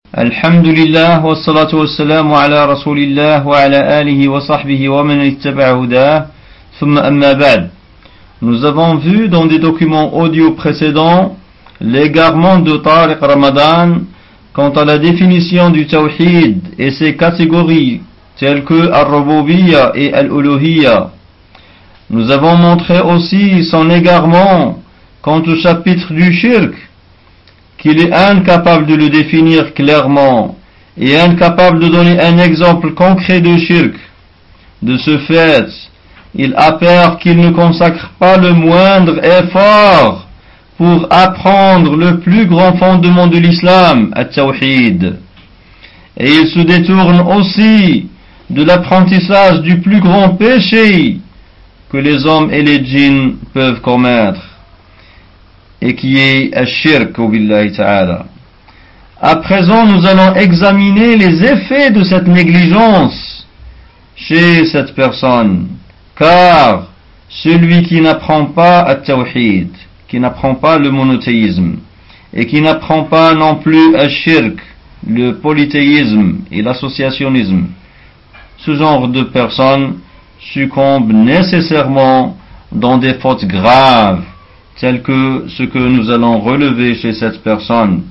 الحمد لله والصلاة والسلام على رسول الله وعلى آله وصحبه ومن اتبع هداه ثم أما بعد. Nous avons vu dans des documents audio précédents l'égarement de Tariq Ramadan quant à la définition du Tawhid et ses catégories telles que Al-Rububiyya et Al-Uluhiyya. Nous avons montré aussi son égarement quant au chapitre du Shirk, qu'il est incapable de le définir clairement et incapable de donner un exemple concret de shirk. De ce fait, il appert qu'il ne consacre pas le moindre effort pour apprendre le plus grand fondement de l'islam, at-tawhid. Et il se détourne aussi de l'apprentissage du plus grand péché que les hommes et les djinns peuvent commettre, et qui est Ash-Shirk billahi ta'ala. À présent, nous allons examiner les effets de cette négligence chez cette personne, car celui qui n'apprend pas At-Tawhid, qui n'apprend pas le monothéisme, et qui n'apprend pas non plus Ash-Shirk, le polythéisme et l'associationnisme, ce genre de personnes succombe nécessairement dans des fautes graves, telles que ce que nous allons relever chez cette personne.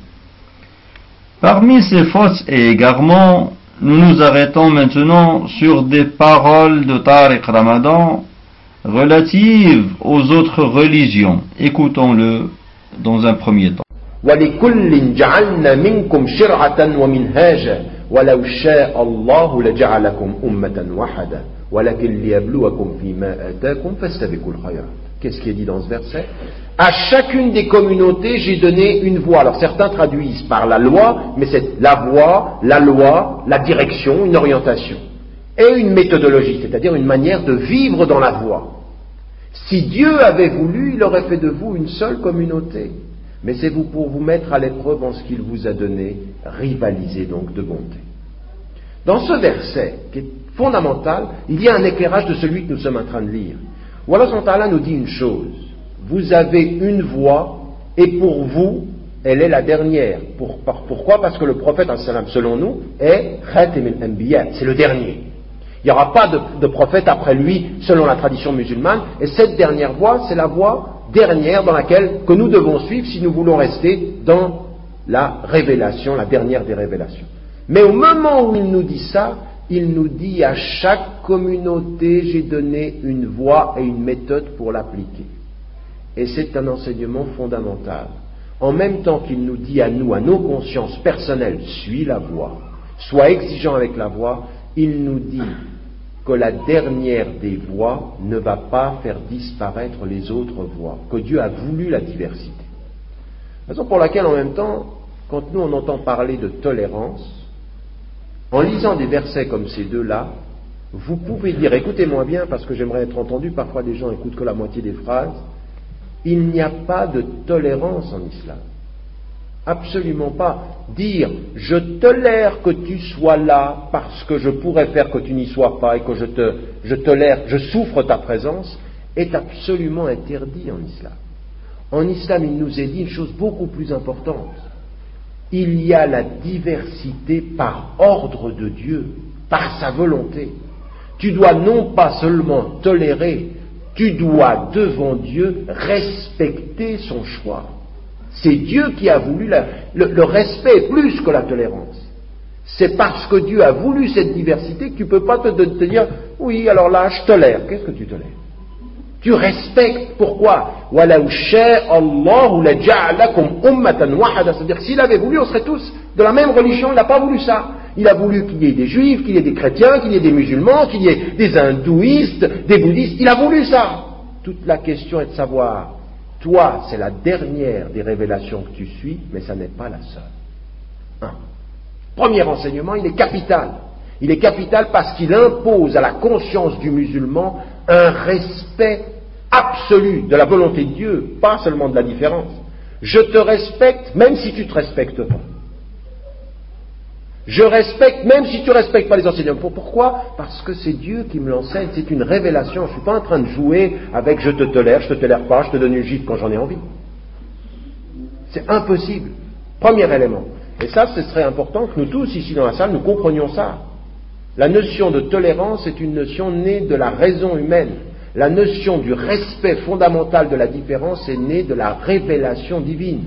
Parmi ces fautes et égarements, nous nous arrêtons maintenant sur des paroles de Tariq Ramadan relatives aux autres religions. Écoutons-le dans un premier temps. وَلِكُلٍّ جَعَلْنَا مِنْكُمْ شِرْعَةً وَمِنْهَاجًا وَلَوْ شَاءَ اللَّهُ لَجَعَلَكُمْ أُمَّةً وَحَدًا وَلَكِنْ لِيَبْلُوَكُمْ فِيمَا آتَاكُمْ فَاسْتَبِقُوا الْخَيْرَاتِ. Qu'est-ce qui est dit dans ce verset? À chacune des communautés, j'ai donné une voie. Alors certains traduisent par la loi, mais c'est la voie, la direction, une orientation. Et une méthodologie, c'est-à-dire une manière de vivre dans la voie. Si Dieu avait voulu, il aurait fait de vous une seule communauté. Mais c'est vous pour vous mettre à l'épreuve en ce qu'il vous a donné, rivaliser donc de bonté. Dans ce verset, qui est fondamental, il y a un éclairage de celui que nous sommes en train de lire. Où Allah subhanahu wa ta'ala nous dit une chose: vous avez une voie, et pour vous, elle est la dernière. Pourquoi? Parce que le prophète, selon nous, est Khatim al-Anbiya, c'est le dernier. Il n'y aura pas de prophète après lui, selon la tradition musulmane, et cette dernière voie, c'est la voie dernière dans laquelle que nous devons suivre si nous voulons rester dans la révélation, la dernière des révélations. Mais au moment où il nous dit ça, il nous dit à chaque communauté, j'ai donné une voie et une méthode pour l'appliquer. Et c'est un enseignement fondamental. En même temps qu'il nous dit à nous, à nos consciences personnelles, suis la voie, sois exigeant avec la voie, il nous dit que la dernière des voies ne va pas faire disparaître les autres voies, que Dieu a voulu la diversité. Raison pour laquelle, en même temps, quand nous on entend parler de tolérance, en lisant des versets comme ces deux-là, vous pouvez dire, écoutez-moi bien parce que j'aimerais être entendu, parfois des gens écoutent que la moitié des phrases, il n'y a pas de tolérance en islam. Absolument pas. Dire, je tolère que tu sois là parce que je pourrais faire que tu n'y sois pas et que je tolère, je souffre ta présence, est absolument interdit en islam. En islam, il nous est dit une chose beaucoup plus importante. Il y a la diversité par ordre de Dieu, par sa volonté. Tu dois non pas seulement tolérer, tu dois devant Dieu respecter son choix. C'est Dieu qui a voulu le respect plus que la tolérance. C'est parce que Dieu a voulu cette diversité que tu ne peux pas te dire oui, alors là je tolère. Qu'est-ce que tu tolères? Tu respectes. Pourquoi? C'est-à-dire que s'il avait voulu, on serait tous de la même religion. Il n'a pas voulu ça. Il a voulu qu'il y ait des juifs, qu'il y ait des chrétiens, qu'il y ait des musulmans, qu'il y ait des hindouistes, des bouddhistes. Il a voulu ça. Toute la question est de savoir, toi, c'est la dernière des révélations que tu suis, mais ça n'est pas la seule. Premier enseignement, il est capital. Il est capital parce qu'il impose à la conscience du musulman un respect absolu de la volonté de Dieu, pas seulement de la différence. Je te respecte même si tu ne te respectes pas. Je respecte même si tu ne respectes pas les enseignements. Pourquoi? Parce que c'est Dieu qui me l'enseigne, c'est une révélation. Je ne suis pas en train de jouer avec je te tolère pas, je te donne une gifle quand j'en ai envie. C'est impossible. Premier élément. Et ça, ce serait important que nous tous, ici dans la salle, nous comprenions ça. La notion de tolérance est une notion née de la raison humaine. La notion du respect fondamental de la différence est née de la révélation divine.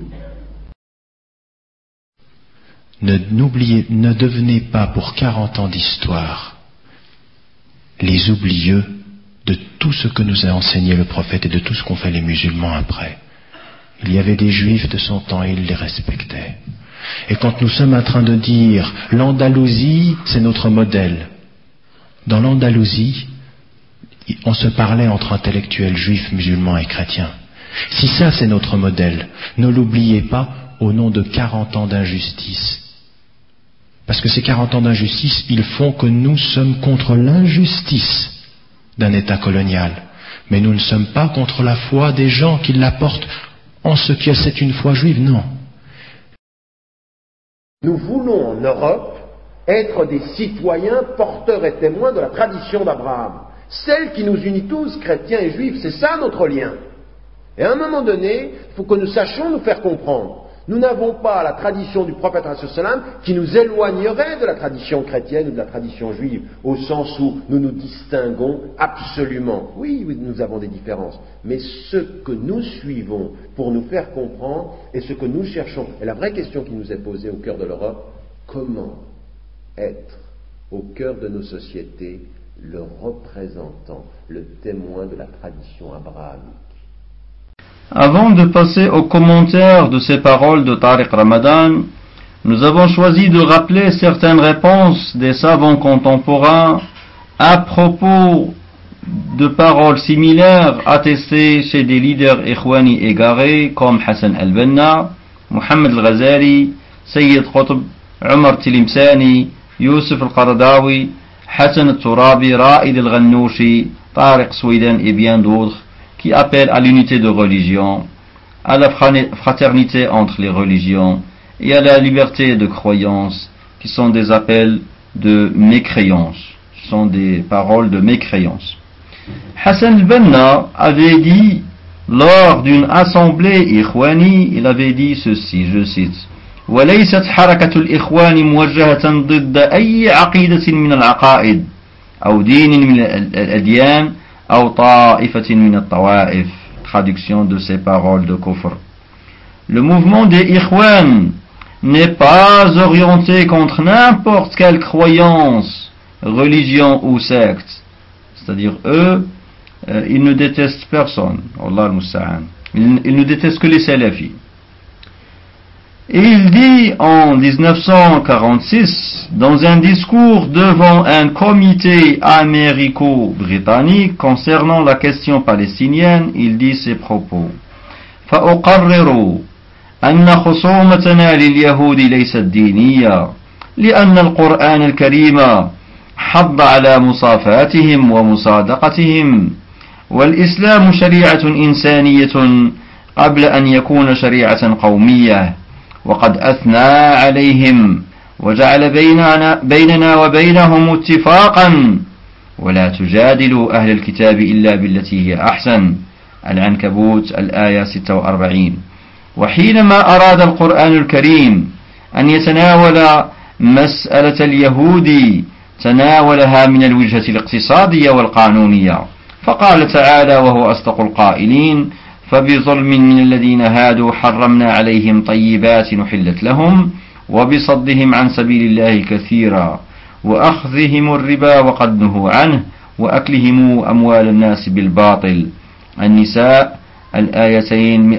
Ne devenez pas pour 40 ans d'histoire les oublieux de tout ce que nous a enseigné le prophète et de tout ce qu'ont fait les musulmans après. Il y avait des juifs de son temps et ils les respectaient. Et quand nous sommes en train de dire l'Andalousie, c'est notre modèle, dans l'Andalousie, on se parlait entre intellectuels juifs, musulmans et chrétiens. Si ça c'est notre modèle, ne l'oubliez pas au nom de 40 ans d'injustice. Parce que ces 40 ans d'injustice, ils font que nous sommes contre l'injustice d'un État colonial. Mais nous ne sommes pas contre la foi des gens qui l'apportent en ce que c'est une foi juive, non. Nous voulons en Europe être des citoyens porteurs et témoins de la tradition d'Abraham. Celle qui nous unit tous, chrétiens et juifs, c'est ça notre lien. Et à un moment donné, il faut que nous sachions nous faire comprendre. Nous n'avons pas la tradition du prophète qui nous éloignerait de la tradition chrétienne ou de la tradition juive, au sens où nous nous distinguons absolument. Oui, nous avons des différences, mais ce que nous suivons pour nous faire comprendre et ce que nous cherchons, et la vraie question qui nous est posée au cœur de l'Europe, comment être au cœur de nos sociétés le représentant, le témoin de la tradition abrahamique. Avant de passer aux commentaires de ces paroles de Tariq Ramadan, nous avons choisi de rappeler certaines réponses des savants contemporains à propos de paroles similaires attestées chez des leaders ikhwani égarés comme Hassan al-Banna, Mohammed al-Ghazali, Sayyid Qutb, Omar Tilimsani, Youssef al-Qaradawi, Hassan al-Turabi, Ra'id al-Ghannouchi, Tariq Souidan et bien d'autres, qui appellent à l'unité de religion, à la fraternité entre les religions et à la liberté de croyance, qui sont des appels de mécréance, ce sont des paroles de mécréance. Hassan al-Banna avait dit, lors d'une assemblée ikhwani, il avait dit ceci, je cite, وَلَيْسَتْ حَرَكَةُ الْإِخْوَانِ مُوَجَّهَةً ضِدَّ أَيِّ عَقِيدَةٍ مِنَ الْعَقَائِدِ أو دين من الأديان أو طائفة من الطوائف. Traduction de ces paroles de kufr. Le mouvement des Ikhwan n'est pas orienté contre n'importe quelle croyance, religion ou secte. C'est-à-dire eux, ils ne détestent personne. Allah al-Musta'an. Ils ne détestent que les salafis. Et il dit en 1946, dans un discours devant un comité américo-britannique concernant la question palestinienne, il dit ces propos. فأقرر أن خصومتنا لليهود ليست دينية لأن القرآن الكريم حض على مصافاتهم ومصادقتهم والإسلام شريعة إنسانية قبل أن يكون شريعة قومية وقد أثنى عليهم وجعل بيننا وبينهم اتفاقا ولا تجادلوا أهل الكتاب إلا بالتي هي أحسن. العنكبوت الآية 46. وحينما أراد القرآن الكريم أن يتناول مسألة اليهود تناولها من الوجهة الاقتصادية والقانونية، فقال تعالى وهو أصدق القائلين فبظلم من الذين هادوا حرمنا عليهم طيبات نحلت لهم وبصدهم عن سبيل الله كثيرا وأخذهم الربا وقد نهوا عنه وأكلهم أموال الناس بالباطل. النساء الآيتين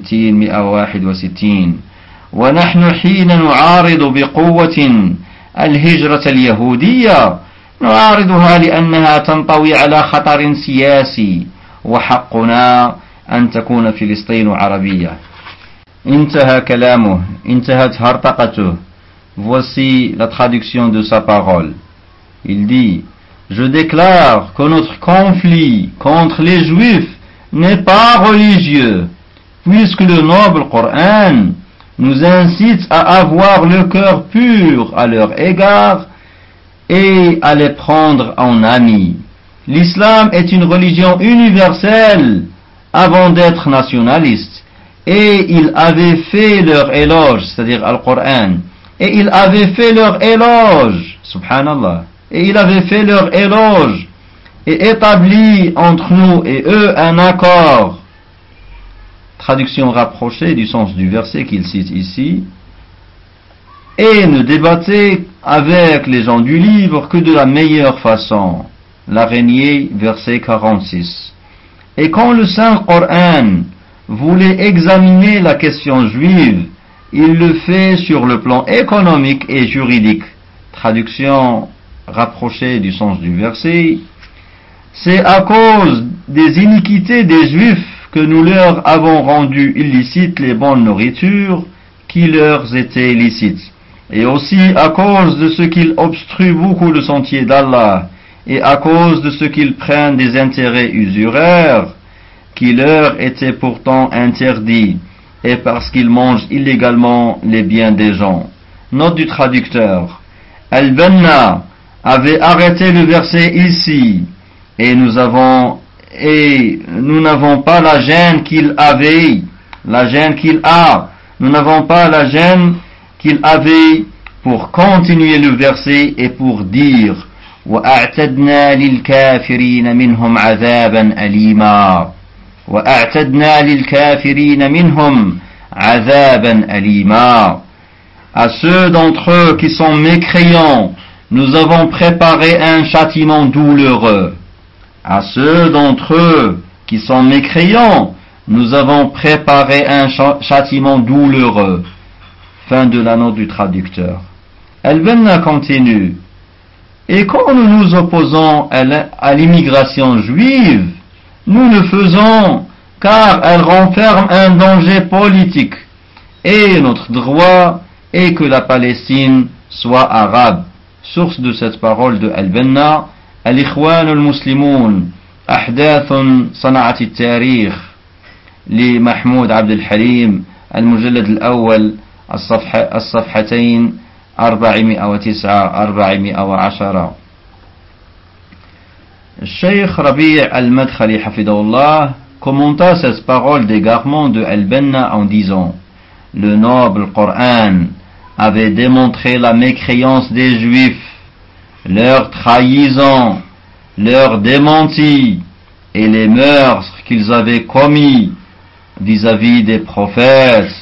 160-161. ونحن حين نعارض بقوة الهجرة اليهودية نعارضها لأنها تنطوي على خطر سياسي وحقنا أن تكون فلسطين عربية. انتهى كلامه، انتهت هرطقته. Voici la traduction de sa parole. Il dit, je déclare que notre conflit contre les Juifs n'est pas religieux, puisque le noble Coran nous incite à avoir le cœur pur à leur égard et à les prendre en amis. L'islam est une religion universelle avant d'être nationaliste, et ils avaient fait leur éloge, c'est-à-dire Al-Qur'an, et il avait fait leur éloge, subhanallah, et il avait fait leur éloge, et établi entre nous et eux un accord. Traduction rapprochée du sens du verset qu'il cite ici. Et ne débattez avec les gens du livre que de la meilleure façon. L'araignée, verset 46. Et quand le Saint-Coran voulait examiner la question juive, il le fait sur le plan économique et juridique. Traduction rapprochée du sens du verset. C'est à cause des iniquités des Juifs que nous leur avons rendu illicites les bonnes nourritures qui leur étaient licites. Et aussi à cause de ce qu'ils obstruent beaucoup le sentier d'Allah, et à cause de ce qu'ils prennent des intérêts usuraires qui leur étaient pourtant interdits, et parce qu'ils mangent illégalement les biens des gens. Note du traducteur. Al-Banna avait arrêté le verset ici, et nous n'avons pas la gêne qu'il avait, nous n'avons pas la gêne qu'il avait pour continuer le verset et pour dire وَأَعْتَدْنَا لِلْكَافِرِينَ مِنْهُمْ عَذَابًا أَلِيمًا وَأَعْتَدْنَا لِلْكَافِرِينَ مِنْهُمْ عَذَابًا أَلِيمًا. À ceux d'entre eux qui sont mécréants, nous avons préparé un châtiment douloureux. À ceux d'entre eux qui sont mécréants, nous avons préparé un châtiment douloureux. Fin de la note du traducteur. Al-Banna continue. Et quand nous nous opposons à l'immigration juive, nous le faisons car elle renferme un danger politique. Et notre droit est que la Palestine soit arabe. Source de cette parole de Al-Banna, الإخوان المسلمون أحداث صنعت التاريخ لمحمود عبد الحليم المجلد الأول الصفحتين 409-410. Cheikh Rabi' al-Madkhali hafidahullah commenta cette parole d'égarement de Al-Banna en disant: le noble Coran avait démontré la mécréance des Juifs, leur trahison, leur démenti et les meurtres qu'ils avaient commis vis-à-vis des prophètes.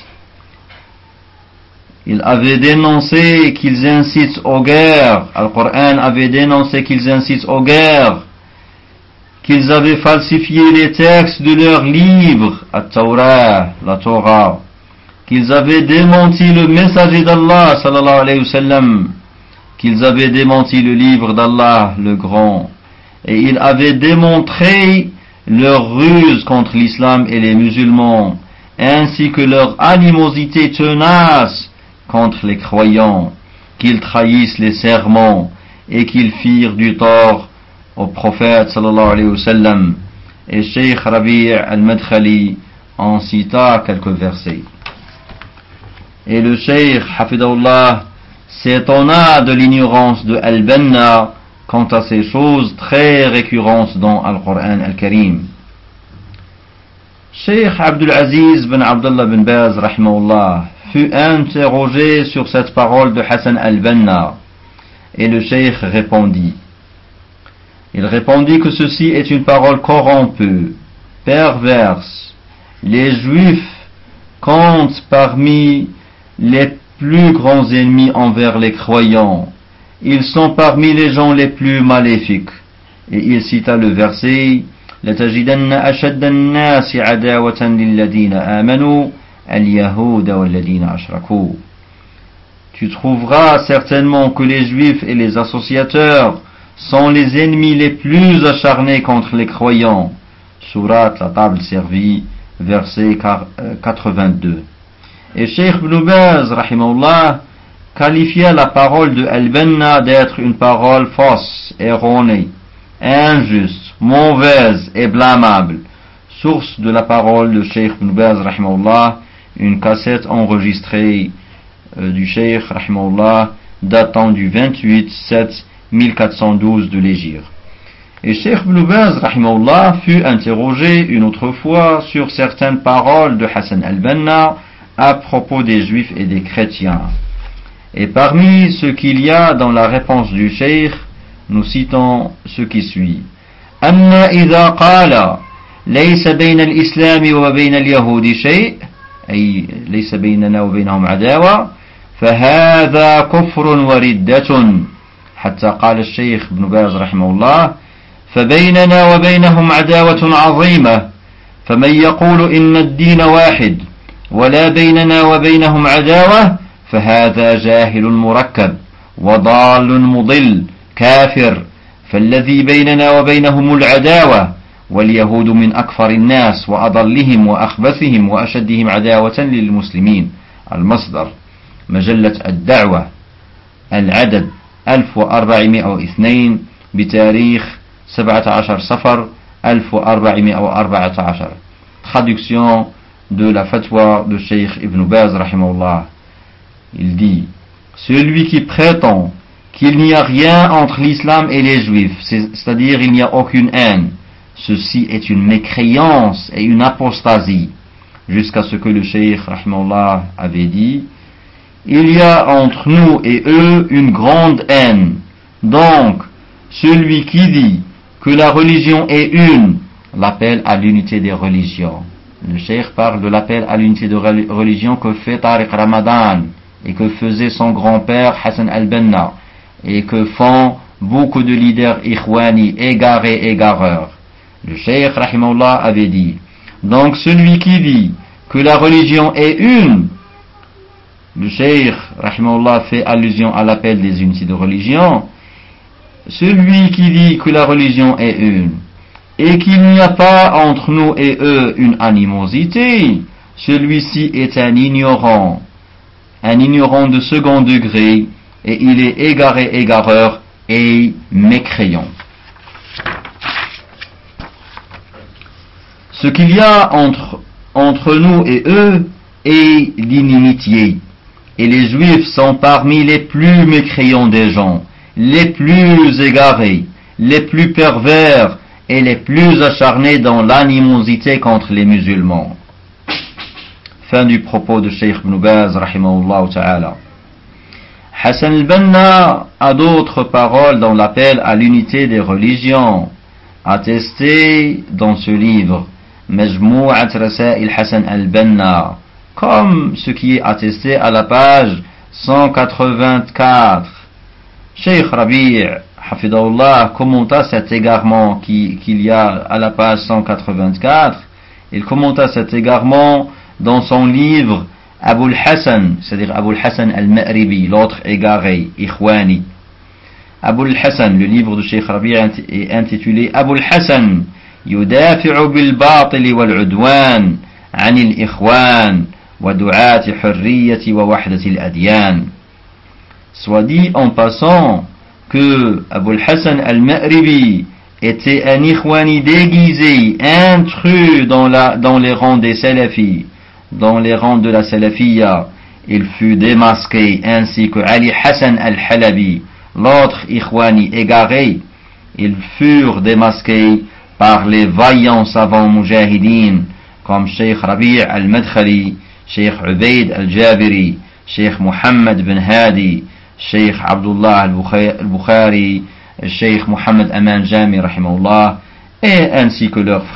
Il avait dénoncé qu'ils incitent aux guerres, Al-Qur'an avait dénoncé qu'ils incitent aux guerres, qu'ils avaient falsifié les textes de leurs livres, At-Tawrah, la Torah, qu'ils avaient démenti le messager d'Allah, sallallahu alayhi wa sallam, qu'ils avaient démenti le livre d'Allah, le grand, et ils avaient démontré leur ruse contre l'islam et les musulmans, ainsi que leur animosité tenace contre les croyants, qu'ils trahissent les serments et qu'ils firent du tort au prophète sallallahu alayhi wa sallam. Et Cheikh Rabi' al-Madkhali en cita quelques versets. Et le Cheikh hafidahullah s'étonna de l'ignorance de Al-Banna quant à ces choses très récurrentes dans Al-Qur'an al-Karim. Cheikh Abdul Aziz bin Abdullah bin Baz rahimahullah fut interrogé sur cette parole de Hassan al-Banna, et le Cheikh répondit. Il répondit que ceci est une parole corrompue, perverse. Les Juifs comptent parmi les plus grands ennemis envers les croyants. Ils sont parmi les gens les plus maléfiques. Et il cita le verset لَتَجِدَنَّ أَشَدَّ النَّاسِ عَدَاوَةً لِلَّذِينَ آمَنُوا الْيَهُودَ وَالَّذِينَ أَشْرَكُوا. Tu trouveras certainement que les Juifs et les associateurs sont les ennemis les plus acharnés contre les croyants. Sourate la table servie, verset 82. Et Cheikh Ibn Baz, rahimahullah, qualifia la parole de Al-Banna d'être une parole fausse, erronée, injuste, mauvaise et blâmable. Source de la parole de Cheikh Ibn Baz, rahimahullah, une cassette enregistrée du Cheikh, rahimahullah, datant du 28/7/1412 de l'Hégire. Et Cheikh Ibn Baz, rahimahullah, fut interrogé une autre fois sur certaines paroles de Hassan al-Banna à propos des Juifs et des chrétiens. Et parmi ce qu'il y a dans la réponse du cheikh, nous citons ce qui suit. أما إذا قال ليس بين الإسلام وبين اليهود شيء أي ليس بيننا وبينهم عداوة فهذا كفر وردة حتى قال الشيخ ابن باز رحمه الله فبيننا وبينهم عداوة عظيمة فمن يقول إن الدين واحد ولا بيننا وبينهم عداوة فهذا جاهل مركب وضال مضل كافر فالذي بيننا وبينهم العداوة واليهود من أكفر الناس وأضلهم وأخبثهم وأشدهم عداوة للمسلمين. المصدر مجلة الدعوة العدد 1402 بتاريخ 17 صفر 1414. Traduction de la fatwa de Cheikh Ibn Baz rahimahullah. Il dit: celui qui prétend qu'il n'y a rien entre l'islam et les juifs, c'est-à-dire il n'y a aucune haine, ceci est une mécréance et une apostasie. Jusqu'à ce que le cheikh rahimahullah avait dit: il y a entre nous et eux une grande haine. Donc, celui qui dit que la religion est une, l'appel à l'unité des religions. Le cheikh parle de l'appel à l'unité de religion que fait Tariq Ramadan et que faisait son grand-père Hassan al-Banna et que font beaucoup de leaders ikhwani égarés, égareurs. Le cheikh rahimahullah avait dit: donc celui qui dit que la religion est une, le cheikh rahimahullah fait allusion à l'appel des unités de religion, celui qui dit que la religion est une et qu'il n'y a pas entre nous et eux une animosité, celui-ci est un ignorant de second degré, et il est égaré, égareur et mécréant. Ce qu'il y a entre nous et eux est l'inimitié, et les juifs sont parmi les plus mécréants des gens, les plus égarés, les plus pervers et les plus acharnés dans l'animosité contre les musulmans. Fin du propos de Cheikh Ibn Baz rahimahullah ta'ala. Hassan al-Banna a d'autres paroles dans l'appel à l'unité des religions, attestées dans ce livre, Majmou'at Rasail Hassan al-Banna, comme ce qui est attesté à la page 184. Cheikh Rabi' Hafidahullah commenta cet égarement qu'il y a à la page 184. Il commenta cet égarement dans son livre Abul Hassan, c'est-à-dire Abul Hassan al-Ma'ribi, l'autre égaré, Ikhwani. Abul Hassan, le livre de Cheikh Rabi' est intitulé Abul Hassan يدافع بالباطل والعدوان عن الإخوان ودعاة حرية ووحدة الأديان. Soit dit en passant que Abul Hassan al-Ma'ribi était un Ikhwani déguisé, intrus dans les rangs des Salafis, dans les rangs de la Salafiyya. Il fut démasqué, ainsi que Ali Hassan al-Halabi, l'autre Ikhwani égaré. Ils furent démasqués par les vaillants savants mujahidines comme Cheikh Rabi' al-Madkhali, Cheikh Ubaid al-Jabiri, Cheikh Muhammad bin Hadi, Cheikh Abdullah al-Bukhari, Cheikh Muhammad Aman Jami rahimahullah, et ainsi que leurs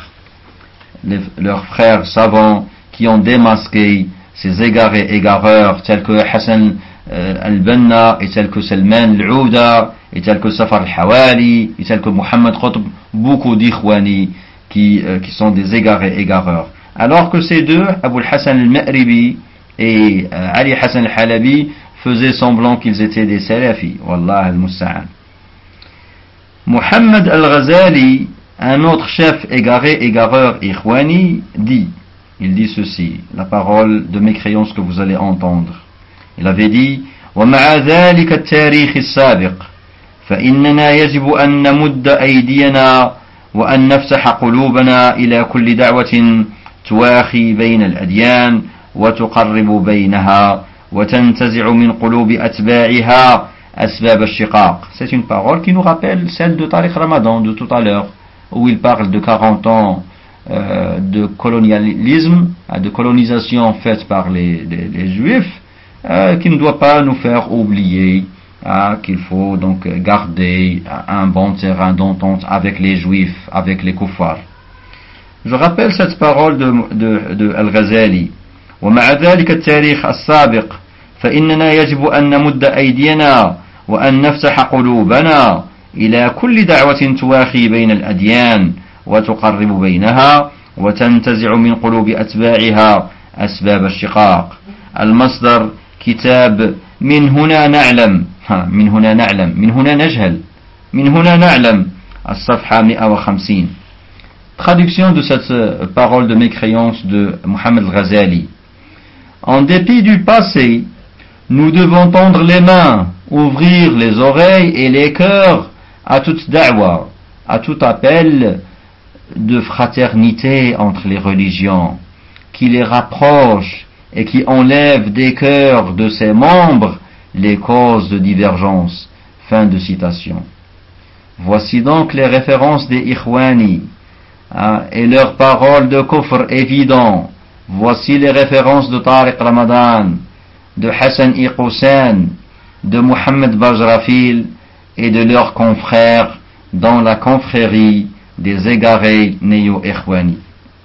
frères savants qui ont démasqué ces égarés égareurs tels que Hassan al-Banna et tels que Salman al-Ouda et tels que Safar al-Hawali et tels que Muhammad Qutb, beaucoup d'ikhwani qui sont des égarés égareurs. Alors que ces deux, Abul Hassan al-Ma'ribi et Ali Hassan al-Halabi, faisaient semblant qu'ils étaient des salafis. Wallah al-Musta'an. Muhammad al-Ghazali, un autre chef égaré, égareur ikhwani, il dit ceci, la parole de mécréance que vous allez entendre. Il avait dit: ومع ذلك التاريخ السابق فإننا يجب أن نمد أيدينا وأن نفتح قلوبنا إلى كل دعوة تواخي بين الأديان وتقرب بينها وتنتزع من قلوب أتباعها أسباب الشقاق. C'est une parole qui nous rappelle celle de Tariq Ramadan de tout à l'heure, où il parle de 40 ans de colonialisme, de colonisation faite par les Juifs, qui ne doit pas nous faire oublier qu'il faut donc garder un bon terrain d'entente avec les juifs, avec les kuffars. Je rappelle cette parole de Al-Ghazali. ومع ذلك التاريخ السابق فإننا يجب أن نمد أيدينا وأن نفتح قلوبنا إلى كل دعوة تواخي بين الأديان وتقرب بينها وتنتزع من قلوب أتباعها أسباب الشقاق. المصدر كتاب من هنا نعلم من هنا نعلم الصفحة 150. Traduction de cette parole de mécréance de Mohammed Ghazali. En dépit du passé, nous devons tendre les mains, ouvrir les oreilles et les cœurs à toute da'wa, à tout appel de fraternité entre les religions, qui les rapproche et qui enlève des cœurs de ses membres les causes de divergence. Fin de citation. Voici donc les références des Ikhwani et leurs paroles de kufr évident. Voici les références de Tariq Ramadan, de Hassan Iqousan, de Mohammed Bajrafil et de leurs confrères dans la confrérie des égarés néo-Ikhwani.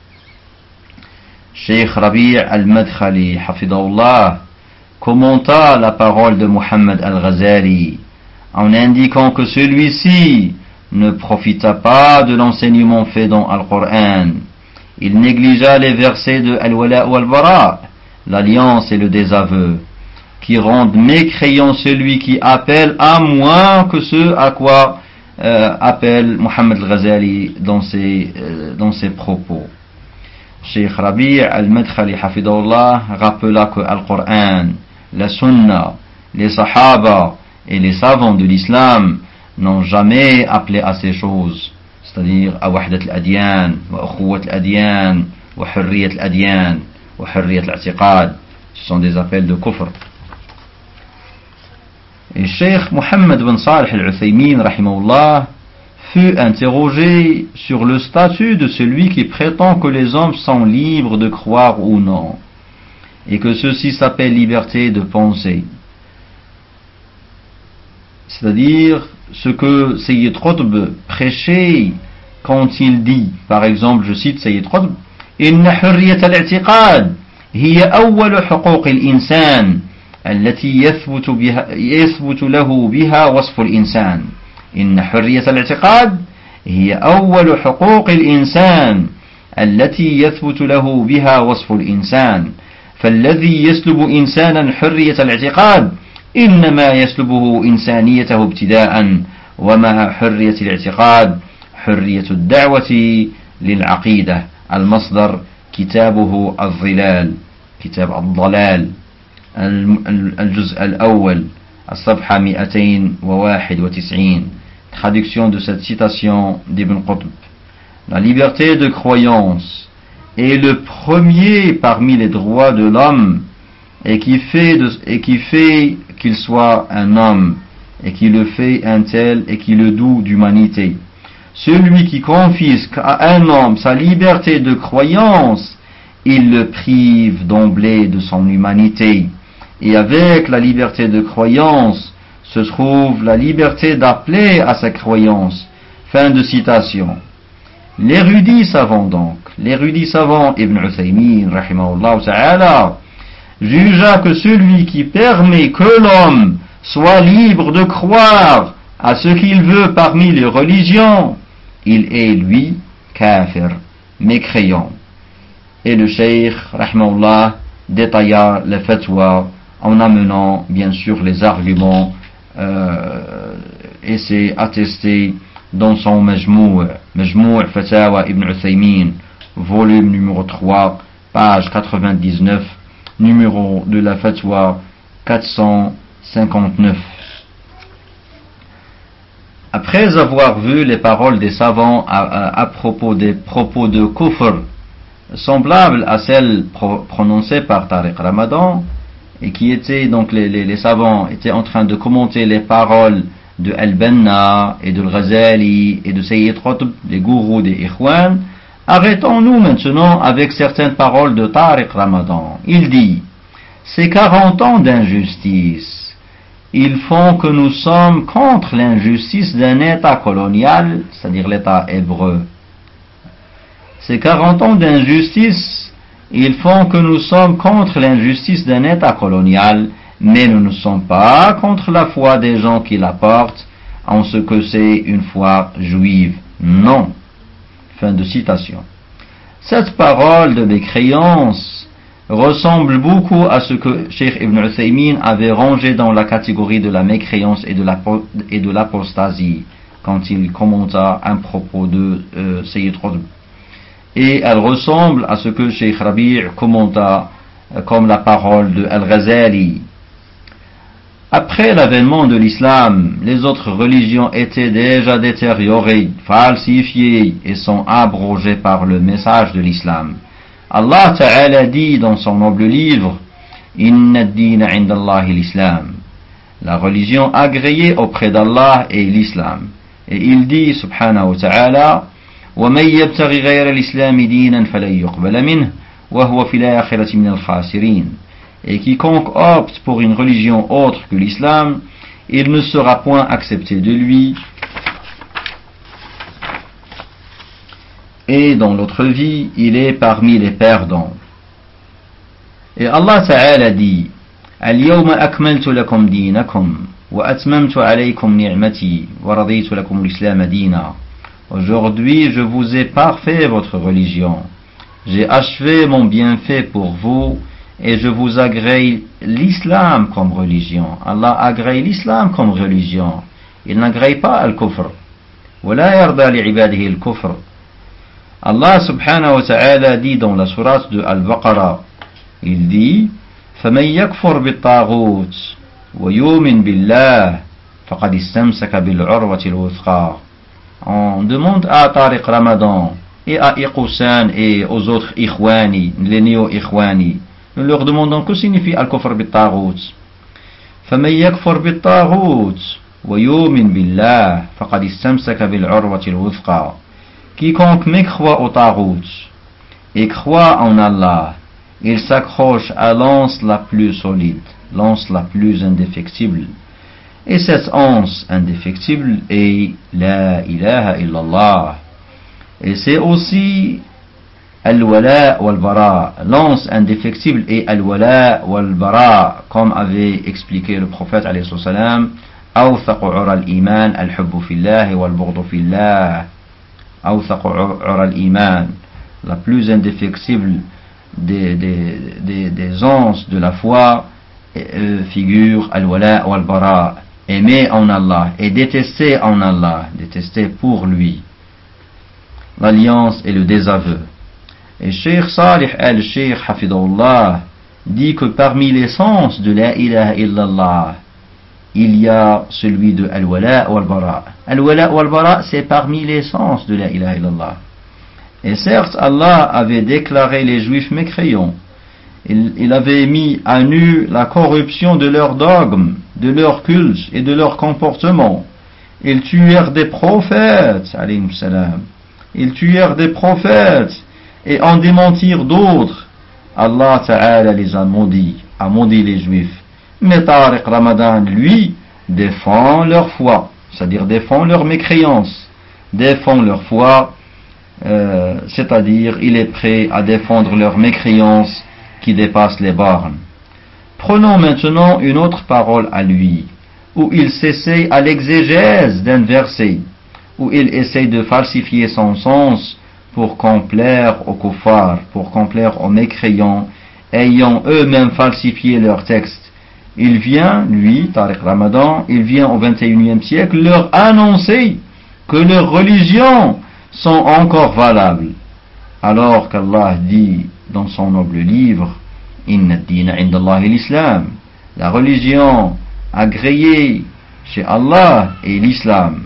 Cheikh Rabi' al-Madkhali, hafidahullah, commenta la parole de Mohammed al-Ghazali en indiquant que celui-ci ne profita pas de l'enseignement fait dans Al-Qur'an. Il négligea les versets de Al-Wala' ou Al-Bara', l'alliance et le désaveu, qui rendent mécréant celui qui appelle à moins que ce à quoi appelle Mohammed al-Ghazali dans ses propos. Cheikh Rabi' al-Madkhali hafidahullah rappela que Al-Qur'an, la Sunna, les Sahaba et les savants de l'islam n'ont jamais appelé à ces choses, c'est-à-dire à Wahdat al-Adyan, wa Ukhuwat al-Adyan, wa Hurriyat al-Adyan, wa Hurriyat al-I'tiqad. Ce sont des appels de kufr. Et Cheikh Mohammed bin Salih al-Uthaymin, rahimahullah, fut interrogé sur le statut de celui qui prétend que les hommes sont libres de croire ou non, et que ceci s'appelle liberté de penser. C'est-à-dire ce que Sayyid Qutb prêchait quand il dit, par exemple, je cite Sayyid Qutb, إن حرية الاعتقاد هي أول حقوق الإنسان التي يثبت له بها وصف الإنسان. إن حرية الاعتقاد هي أول حقوق الإنسان التي يثبت له بها وصف الإنسان. فالذي يسلب إنسانا حرية الاعتقاد إنما يسلبه إنسانيته ابتداء. ومع حرية الاعتقاد حرية الدعوة للعقيدة. المصدر كتابه الظلال، كتاب الضلال، الجزء الأول، الصفحة 291. Traduction de cette citation d'Ibn Qutb. La liberté de croyance est le premier parmi les droits de l'homme et qui fait qu'il soit un homme et qui le fait un tel et qui le doue d'humanité. Celui qui confisque à un homme sa liberté de croyance, il le prive d'emblée de son humanité. Et avec la liberté de croyance se trouve la liberté d'appeler à sa croyance. Fin de citation. L'érudit savant Ibn Uthaymin, rahimahullah ta'ala, jugea que celui qui permet que l'homme soit libre de croire à ce qu'il veut parmi les religions, il est, lui, kafir, mécréant. Et le cheikh, rahimahullah, détailla les fatwas en amenant, bien sûr, les arguments et c'est attesté dans son Majmou' Fatawa Ibn Uthaymin, volume numéro 3, page 99, numéro de la Fatwa 459. Après avoir vu les paroles des savants à propos des propos de kufr semblables à celles prononcées par Tariq Ramadan, et qui étaient donc les savants étaient en train de commenter les paroles de Al-Banna et de Al-Ghazali et de Sayyid Qutb, les gourous des Ikhwan, arrêtons-nous maintenant avec certaines paroles de Tariq Ramadan. Il dit: Ces 40 ans d'injustice, ils font que nous sommes contre l'injustice d'un État colonial, c'est-à-dire l'État hébreu. Ces 40 ans d'injustice, ils font que nous sommes contre l'injustice d'un État colonial, mais nous ne sommes pas contre la foi des gens qui la portent en ce que c'est une foi juive. Non. Fin de citation. Cette parole de mécréance ressemble beaucoup à ce que Cheikh Ibn Uthaymin avait rangé dans la catégorie de la mécréance et de l'apostasie quand il commenta un propos de Sayyid Qutb. Et elle ressemble à ce que Cheikh Rabi' commenta comme la parole de Al-Ghazali. Après l'avènement de l'islam, les autres religions étaient déjà détériorées, falsifiées et sont abrogées par le message de l'islam. Allah Ta'ala dit dans son noble livre, Inna ad-dina 'inda Allahi l'islam. La religion agréée auprès d'Allah est l'islam. Et il dit, subhanahu wa ta'ala, وَمَنْ يَبْتَغِ غَيْرَ الْإِسْلَامِ دِينًا فَلَنْ يُقْبَلَ مِنْهُ وَهُوَ فِي الْآخِرَةِ مِنَ الْخَاسِرِينَ. Et quiconque opte pour une religion autre que l'islam, il ne sera point accepté de lui, et dans l'autre vie, il est parmi les perdants. Et Allah Ta'ala dit, اليوم أكملت لكم دينكم وأتممت عليكم نعمتي ورضيت لكم الإسلام دينا. Aujourd'hui, je vous ai parfait votre religion. J'ai achevé mon bienfait pour vous et je vous agrée l'islam comme religion. Allah agrée l'islam comme religion. Il n'agrée pas al-kufr. ولا يرضى لعباده الكفر. Allah subhanahu wa ta'ala dit dans la sourate de Al-Baqarah, il dit فَمَنْ يَكْفُرْ بِالطَّاغُوتِ وَيُؤْمِنْ بِاللَّهِ فَقَدِ اسْتَمْسَكَ بِالْعُرْوَةِ الْوُثْقَى. On demande à Tariq Ramadan et à Iqousan et aux autres Ikhwani, les néo-Ikhwani, nous leur demandons que signifie Al-Kufr bit-Taghut. فَمَنْ يَكْفُرْ بِالطَّاغُوتِ وَيُؤْمِنْ بِاللَّهِ فَقَدِ اسْتَمْسَكَ بِالْعُرْوَةِ الْوُثْقَى. Quiconque mécroit au Taghut et croit en Allah, il s'accroche à l'anse la plus solide, l'anse la plus indéfectible. Et cette anse indéfectible est La ilaha illallah. Et c'est aussi Al-Wala wal-Bara. L'anse indéfectible est Al-Wala wal-Bara, comme avait expliqué le prophète alayhi salam, أوثق عرى الإيمان الحب في الله والبغض في الله. أوثق عرى الإيمان, la plus indéfectible des anses de la foi figure Al-Wala wal-Bara, aimer en Allah et détester en Allah, détester pour lui, l'alliance et le désaveu. Et Cheikh Salih al-Cheikh Hafidahullah dit que parmi les sens de la ilaha illallah, il y a celui de Al-Wala wal-Bara. Al-Wala wal-Bara, c'est parmi les sens de la ilaha illallah. Et certes, Allah avait déclaré les Juifs mécréants. Il avait mis à nu la corruption de leurs dogmes, de leur culte et de leur comportement. Ils tuèrent des prophètes, alayhim salam. Ils tuèrent des prophètes et en démentirent d'autres. Allah Ta'ala les a maudits les Juifs. Mais Tariq Ramadan, lui, défend leur foi, c'est-à-dire défend leur mécréance, défend leur foi, c'est-à-dire il est prêt à défendre leur mécréance qui dépasse les bornes. Prenons maintenant une autre parole à lui, où il s'essaye à l'exégèse d'un verset, où il essaye de falsifier son sens pour complaire aux kuffars, pour complaire aux mécréants, ayant eux-mêmes falsifié leur texte. Il vient, lui, Tariq Ramadan, il vient au XXIe siècle leur annoncer que leurs religions sont encore valables, alors qu'Allah dit dans son noble livre, Inna ad-dina 'inda Allahi l'islam. La religion agréée chez Allah est l'islam.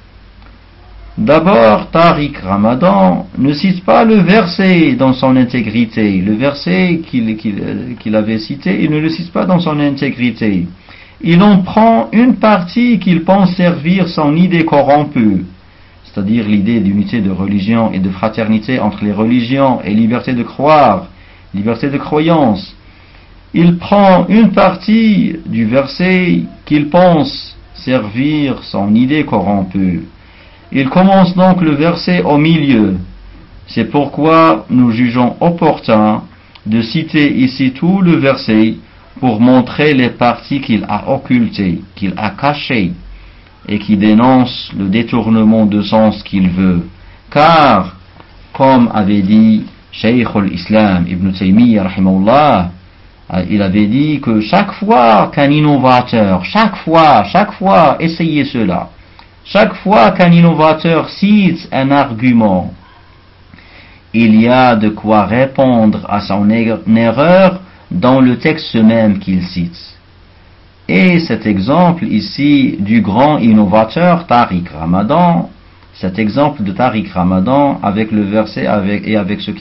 D'abord, Tariq Ramadan ne cite pas le verset dans son intégrité. Le verset qu'il avait cité, il ne le cite pas dans son intégrité. Il en prend une partie qu'il pense servir son idée corrompue, c'est-à-dire l'idée d'unité de religion et de fraternité entre les religions et liberté de croire, liberté de croyance. il prend une partie du verset qu'il pense servir son idée corrompue. Il commence donc le verset au milieu. C'est pourquoi nous jugeons opportun de citer ici tout le verset pour montrer les parties qu'il a occultées, qu'il a cachées, et qui dénoncent le détournement de sens qu'il veut. Car, comme avait dit Cheikh al-Islam Ibn Taymiyyah rahimahullah, il avait dit que chaque fois qu'un innovateur, chaque fois, essayez cela, chaque fois qu'un innovateur cite un argument, il y a de quoi répondre à son erreur dans le texte même qu'il cite. Et cet exemple ici du grand innovateur Tariq Ramadan, cet exemple de Tariq Ramadan avec le verset et avec ce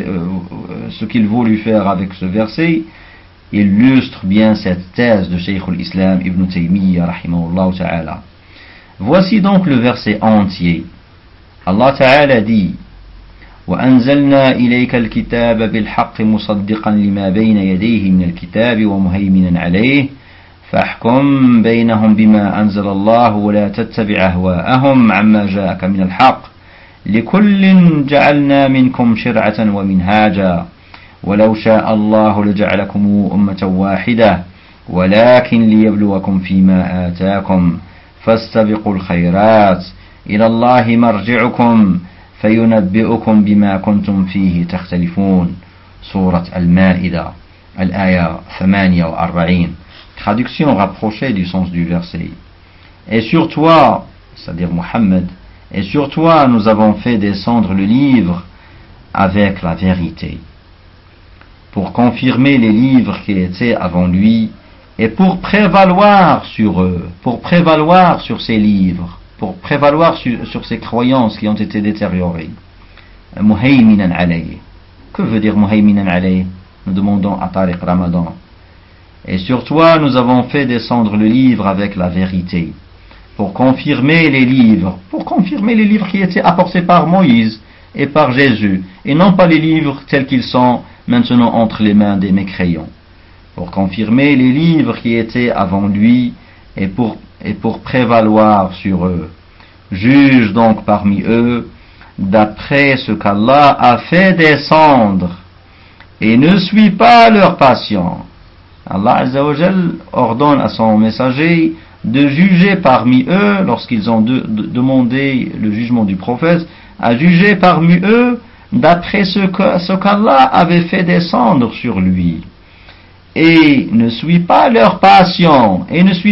qu'il voulut faire avec ce verset, illustre bien cette thèse de Cheikh al-Islam Ibn Taymiyyah rahimahullah ta'ala. Voici donc le verset entier. Allah Ta'ala dit: وأنزلنا إليك الكتاب بالحق مصدقا لما بين يديه من الكتاب ومهيمنا عليه فاحكم بينهم بما أنزل الله ولا تتبع أهواءهم عما جاءك من الحق لكل جعلنا منكم شرعة ومنهاجا ولو شاء الله لجعلكم أمة واحدة ولكن ليبلوكم فيما آتاكم فاستبقوا الخيرات إلى الله مرجعكم فينبئكم بما كنتم فيه تختلفون. Sourate Al-Ma'ida, Al-Aya 48. Traduction rapprochée du sens du verset. Et sur toi, c'est-à-dire Muhammad, et sur toi nous avons fait descendre le livre avec la vérité, pour confirmer les livres qui étaient avant lui, et pour prévaloir sur eux, pour prévaloir sur ces livres, pour prévaloir sur ces croyances qui ont été détériorées. Muhayminan alayh. Que veut dire Muhayminan alayh? Nous demandons à Tariq Ramadan. Et sur toi nous avons fait descendre le livre avec la vérité, pour confirmer les livres qui étaient apportés par Moïse et par Jésus, et non pas les livres tels qu'ils sont maintenant entre les mains des mécréants, pour confirmer les livres qui étaient avant lui et pour prévaloir sur eux. Juge donc parmi eux d'après ce qu'Allah a fait descendre et ne suis pas leur passion. Allah Azza wa Jal ordonne à son messager de juger parmi eux, lorsqu'ils ont demandé le jugement du prophète, à juger parmi eux d'après ce qu'Allah avait fait descendre sur lui. Et ne suis pas leur passion,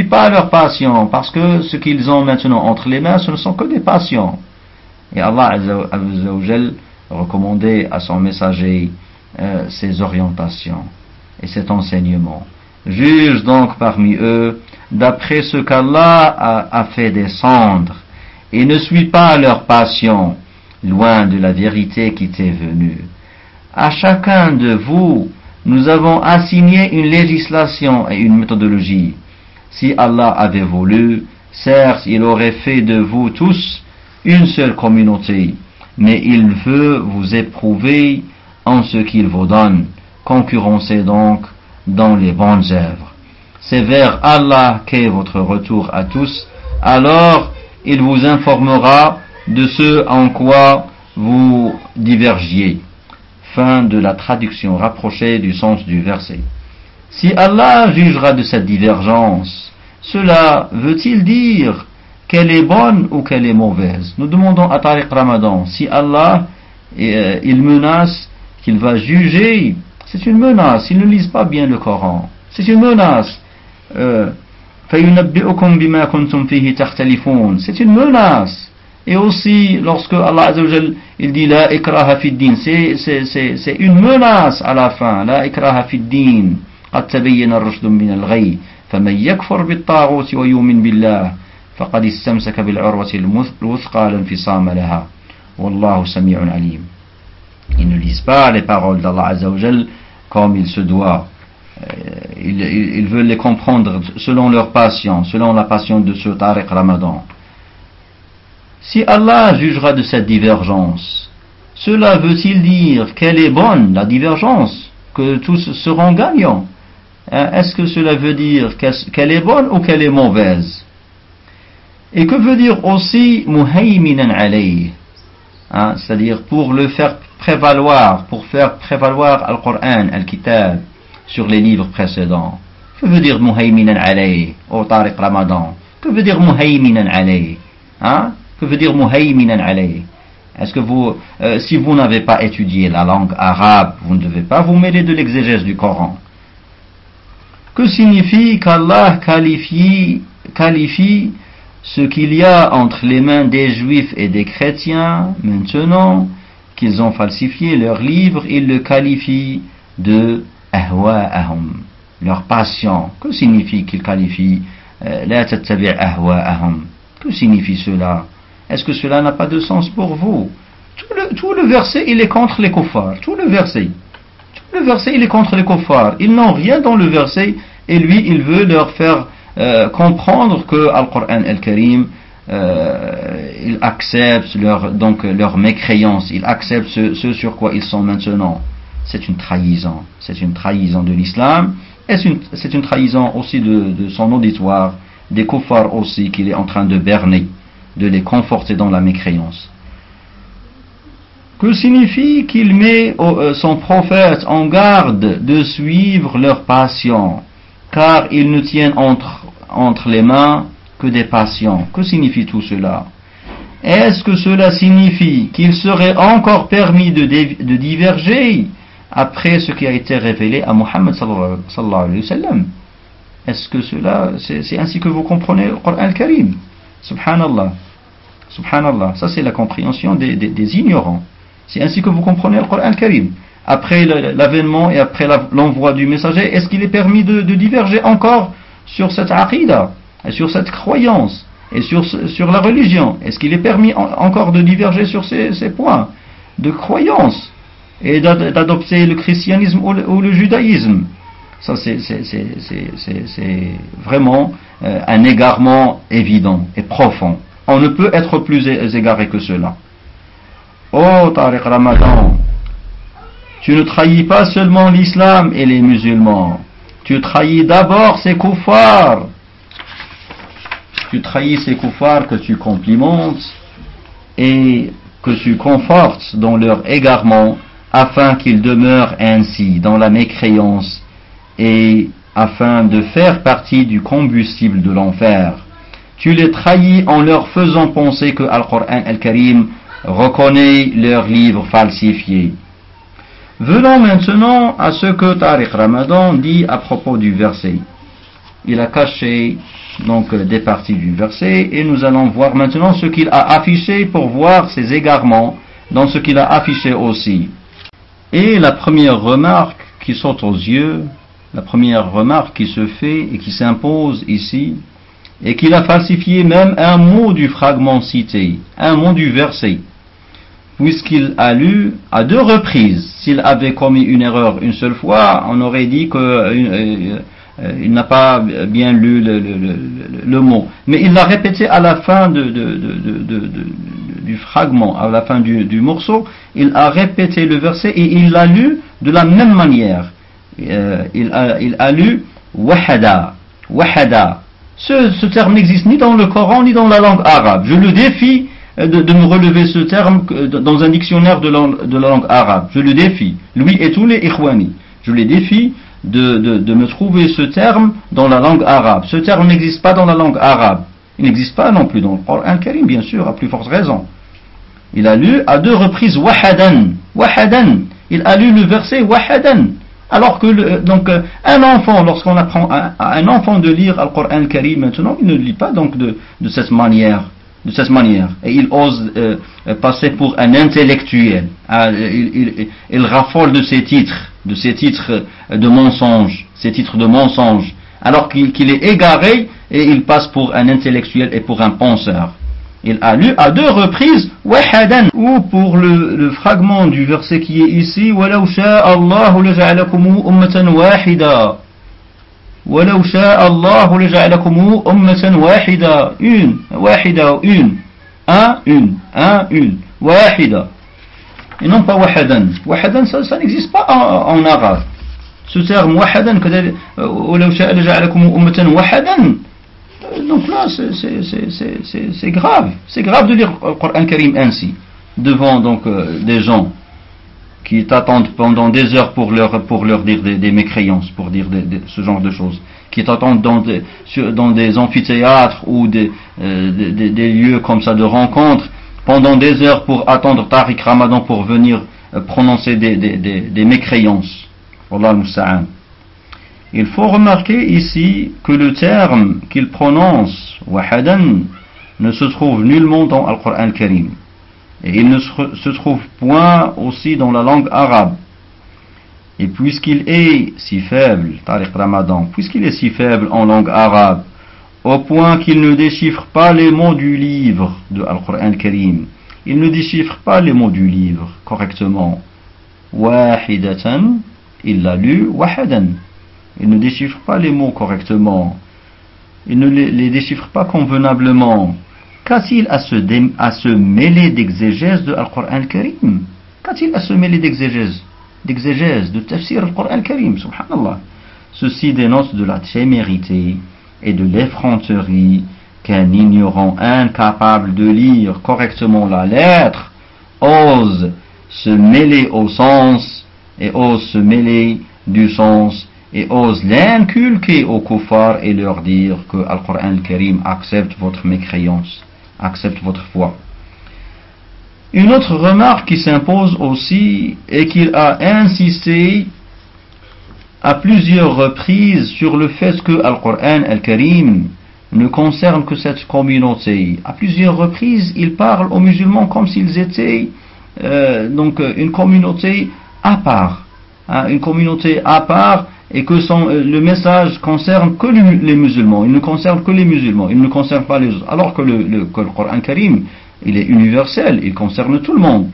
parce que ce qu'ils ont maintenant entre les mains, ce ne sont que des passions. Et Allah Azza wa Jal recommandait à son messager ces orientations et cet enseignement. Juge donc parmi eux d'après ce qu'Allah a fait descendre, et ne suis pas leur passion, loin de la vérité qui t'est venue. À chacun de vous, nous avons assigné une législation et une méthodologie. Si Allah avait voulu, certes, il aurait fait de vous tous une seule communauté, mais il veut vous éprouver en ce qu'il vous donne. Concurrencez donc dans les bonnes œuvres. C'est vers Allah qu'est votre retour à tous, alors il vous informera de ce en quoi vous divergiez. Fin de la traduction rapprochée du sens du verset. Si Allah jugera de cette divergence, cela veut-il dire qu'elle est bonne ou qu'elle est mauvaise? Nous demandons à Tariq Ramadan, si Allah il menace qu'il va juger, c'est une menace, ils ne lisent pas bien le Coran, c'est une menace. فَيُنَبِّئُكُمْ بِمَا كُنْتُمْ فِيهِ تَخْتَلِفُونَ. C'est une menace. Et aussi, lorsque Allah Azza wa Jal, il dit la ikraha fi din, c'est une menace à la fin. La ikraha fi din, قد تبين الرشد من الغي فمن يكفر بالطاغوت ويؤمن بالله فقد استمسك بالعروة الوثقى لا انفصام لها والله سميع عليم. Ils ne lisent pas les paroles d'Allah Azza wa Jal comme il se doit. Ils veulent les comprendre selon leur passion, selon la passion de ce Tariq Ramadan. Si Allah jugera de cette divergence, cela veut-il dire qu'elle est bonne, la divergence, que tous seront gagnants? est-ce que cela veut dire qu'elle est bonne ou qu'elle est mauvaise? Et que veut dire aussi muhayminan alayh, c'est-à-dire pour le faire prévaloir, pour faire prévaloir Al-Qur'an, Al-Kitab, sur les livres précédents? Que veut dire muhayminan alayh, au Tariq Ramadan? Que veut dire muhayminan alayh? Que veut dire muhayminan alayh? Est-ce que vous, si vous n'avez pas étudié la langue arabe, vous ne devez pas vous mêler de l'exégèse du Coran? Que signifie qu'Allah qualifie ce qu'il y a entre les mains des juifs et des chrétiens maintenant qu'ils ont falsifié leur livre? Il le qualifie de ahwa'ahum, leur passion. Que signifie qu'il qualifie la tattabi' ahwa'ahum? Que signifie cela? Est-ce que cela n'a pas de sens pour vous? Tout le verset, il est contre les kuffars. Tout le verset, il est contre les kuffars. Ils n'ont rien dans le verset et lui, il veut leur faire comprendre que Al-Qur'an Al-Karim, il accepte leur mécréance, il accepte ce sur quoi ils sont maintenant. C'est une trahison de l'islam, et c'est une trahison aussi de son auditoire, des kuffars aussi qu'il est en train de berner, de les conforter dans la mécréance. Que signifie qu'il met son prophète en garde de suivre leur passion, car ils ne tiennent entre les mains que des passions? Que signifie tout cela? Est-ce que cela signifie qu'il serait encore permis de diverger après ce qui a été révélé à Muhammad sallallahu alayhi wa sallam? Est-ce que cela, c'est ainsi que vous comprenez le Coran al-Karim? Subhanallah, ça c'est la compréhension des ignorants. C'est ainsi que vous comprenez le Coran al-Karim. Après l'avènement et après l'envoi du messager, est-ce qu'il est permis de diverger encore sur cette aqida, sur cette croyance et sur la religion? Est-ce qu'il est permis encore de diverger sur ces points de croyance et d'adopter le christianisme ou le judaïsme? Ça c'est vraiment un égarement évident et profond. On ne peut être plus égaré que cela. Oh Tariq Ramadan, tu ne trahis pas seulement l'islam et les musulmans, tu trahis d'abord ces kuffars. Tu trahis ces kuffars que tu complimentes et que tu confortes dans leur égarement afin qu'ils demeurent ainsi dans la mécréance et afin de faire partie du combustible de l'enfer. Tu les trahis en leur faisant penser que Al-Qur'an Al-Karim reconnaît leurs livres falsifiés. Venons maintenant à ce que Tariq Ramadan dit à propos du verset. Il a caché donc des parties du verset et nous allons voir maintenant ce qu'il a affiché pour voir ses égarements dans ce qu'il a affiché aussi. Et la première remarque qui saute aux yeux, la première remarque qui se fait et qui s'impose ici, et qu'il a falsifié même un mot du fragment cité, un mot du verset, puisqu'il a lu à 2 reprises. S'il avait commis une erreur une seule fois, on aurait dit qu'il n'a pas bien lu le mot. Mais il l'a répété à la fin du fragment, à la fin du morceau, il a répété le verset et il l'a lu de la même manière. Il a lu wahada. Ce terme n'existe ni dans le Coran ni dans la langue arabe. Je le défie de me relever ce terme dans un dictionnaire de la langue arabe. Je le défie, lui et tous les ikhwani. Je les défie de me trouver ce terme dans la langue arabe. Ce terme n'existe pas dans la langue arabe. Il n'existe pas non plus dans le Coran al-Karim, bien sûr, à plus forte raison. Il a lu à 2 reprises wahadan. Il a lu le verset wahadan. Alors que donc un enfant, lorsqu'on apprend à un enfant de lire le Coran al-Karim maintenant, il ne lit pas donc de cette manière. Et il ose passer pour un intellectuel. Il raffole de ces titres de mensonges, alors qu'il est égaré et il passe pour un intellectuel et pour un penseur. Il a lu à 2 reprises wahadan, ou pour le fragment du verset qui est ici, walau sha'a Allahu laja'alakum ummatan wahida. Walau sha'a Allahu laja'alakum ummatan wahida. Une, wahida. Et non pas wahadan. Wahadan, ça n'existe pas en arabe. ce terme wahadan, donc là c'est grave, de lire le Coran Karim ainsi devant donc des gens qui t'attendent pendant des heures pour leur dire des mécréances, pour dire ce genre de choses, qui t'attendent dans des amphithéâtres ou des lieux comme ça de rencontre pendant des heures pour attendre Tariq Ramadan pour venir prononcer des mécréances. Wallah al-musta'an. Il faut remarquer ici que le terme qu'il prononce, wahadan, ne se trouve nullement dans le Coran Karim. Et il ne se trouve point aussi dans la langue arabe. Et puisqu'il est si faible, Tariq Ramadan, puisqu'il est si faible en langue arabe, au point qu'il ne déchiffre pas les mots du livre de Al-Qur'an Karim, il ne déchiffre pas les mots du livre correctement. Wahidatan, il l'a lu, wahadan. Il ne déchiffre pas les mots correctement. Il ne les déchiffre pas convenablement. Qu'a-t-il à se mêler d'exégèse de Al-Qur'an Karim? Qu'a-t-il à se mêler d'exégèse, de tafsir Al-Qur'an Karim? Subhanallah. Ceci dénonce de la témérité et de l'effronterie qu'un ignorant incapable de lire correctement la lettre ose se mêler au sens et ose se mêler du sens et ose l'inculquer aux kuffars et leur dire que Al-Qur'an Karim accepte votre mécréance, accepte votre foi. Une autre remarque qui s'impose aussi est qu'il a insisté à plusieurs reprises sur le fait que Al-Qur'an Al-Karim ne concerne que cette communauté. À plusieurs reprises, il parle aux musulmans comme s'ils étaient donc une communauté à part, une communauté à part, et que le message concerne que les musulmans, il ne concerne que les musulmans, il ne concerne pas les autres, alors que le Coran Karim, il est universel, il concerne tout le monde,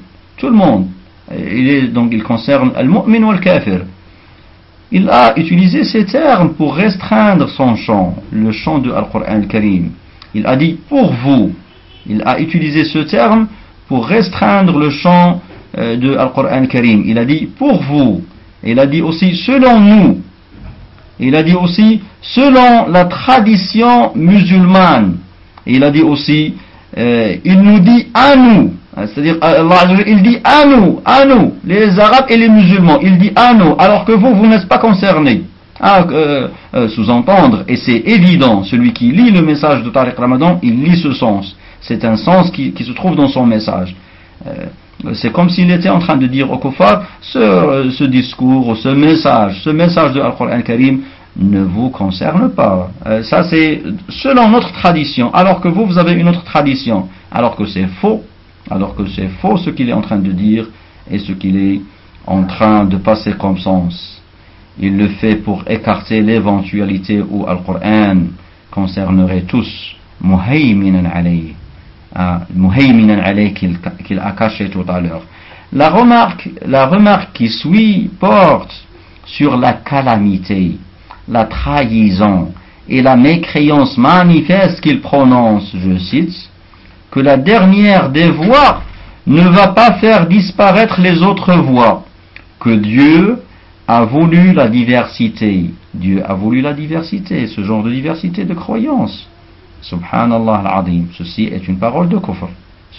il concerne al-mu'min ou al-kafir. Il a utilisé ces termes pour restreindre son champ, le champ de Al-Qur'an Karim. Il a dit pour vous, il a utilisé ce terme pour restreindre le champ de Al-Qur'an Karim. Il a dit pour vous, il a dit aussi selon nous, il a dit aussi selon la tradition musulmane, il a dit aussi il nous dit à nous, c'est-à-dire Allah il dit à nous, les Arabes et les musulmans, il dit à nous, alors que vous n'êtes pas concernés. Sous-entendre, et c'est évident, celui qui lit le message de Tariq Ramadan, il lit ce sens, c'est un sens qui se trouve dans son message. C'est comme s'il était en train de dire au kuffar, ce discours, ce message de Al-Qur'an Karim ne vous concerne pas. Ça c'est selon notre tradition, alors que vous avez une autre tradition, alors que c'est faux ce qu'il est en train de dire et ce qu'il est en train de passer comme sens. Il le fait pour écarter l'éventualité où Al-Qur'an concernerait tous, muhayminan alayh qu'il a caché tout à l'heure. La remarque qui suit porte sur la calamité, la trahison et la mécréance manifeste qu'il prononce, je cite, que la dernière des voix ne va pas faire disparaître les autres voix, que Dieu a voulu la diversité. Dieu a voulu la diversité, ce genre de diversité de croyances. Subhanallah al-Azim. Ceci est une parole de kufr.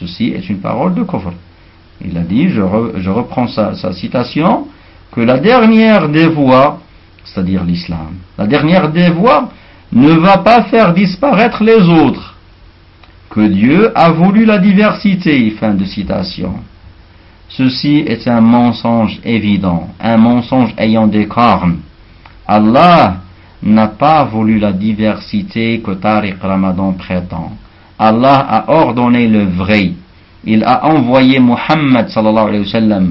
Il a dit, je reprends sa citation, que la dernière des voix, c'est-à-dire l'islam, la dernière des voix ne va pas faire disparaître les autres, que Dieu a voulu la diversité. Fin de citation. Ceci est un mensonge évident, un mensonge ayant des cornes. Allah n'a pas voulu la diversité que Tariq Ramadan prétend. Allah a ordonné le vrai. Il a envoyé Muhammad sallallahu alayhi wa sallam.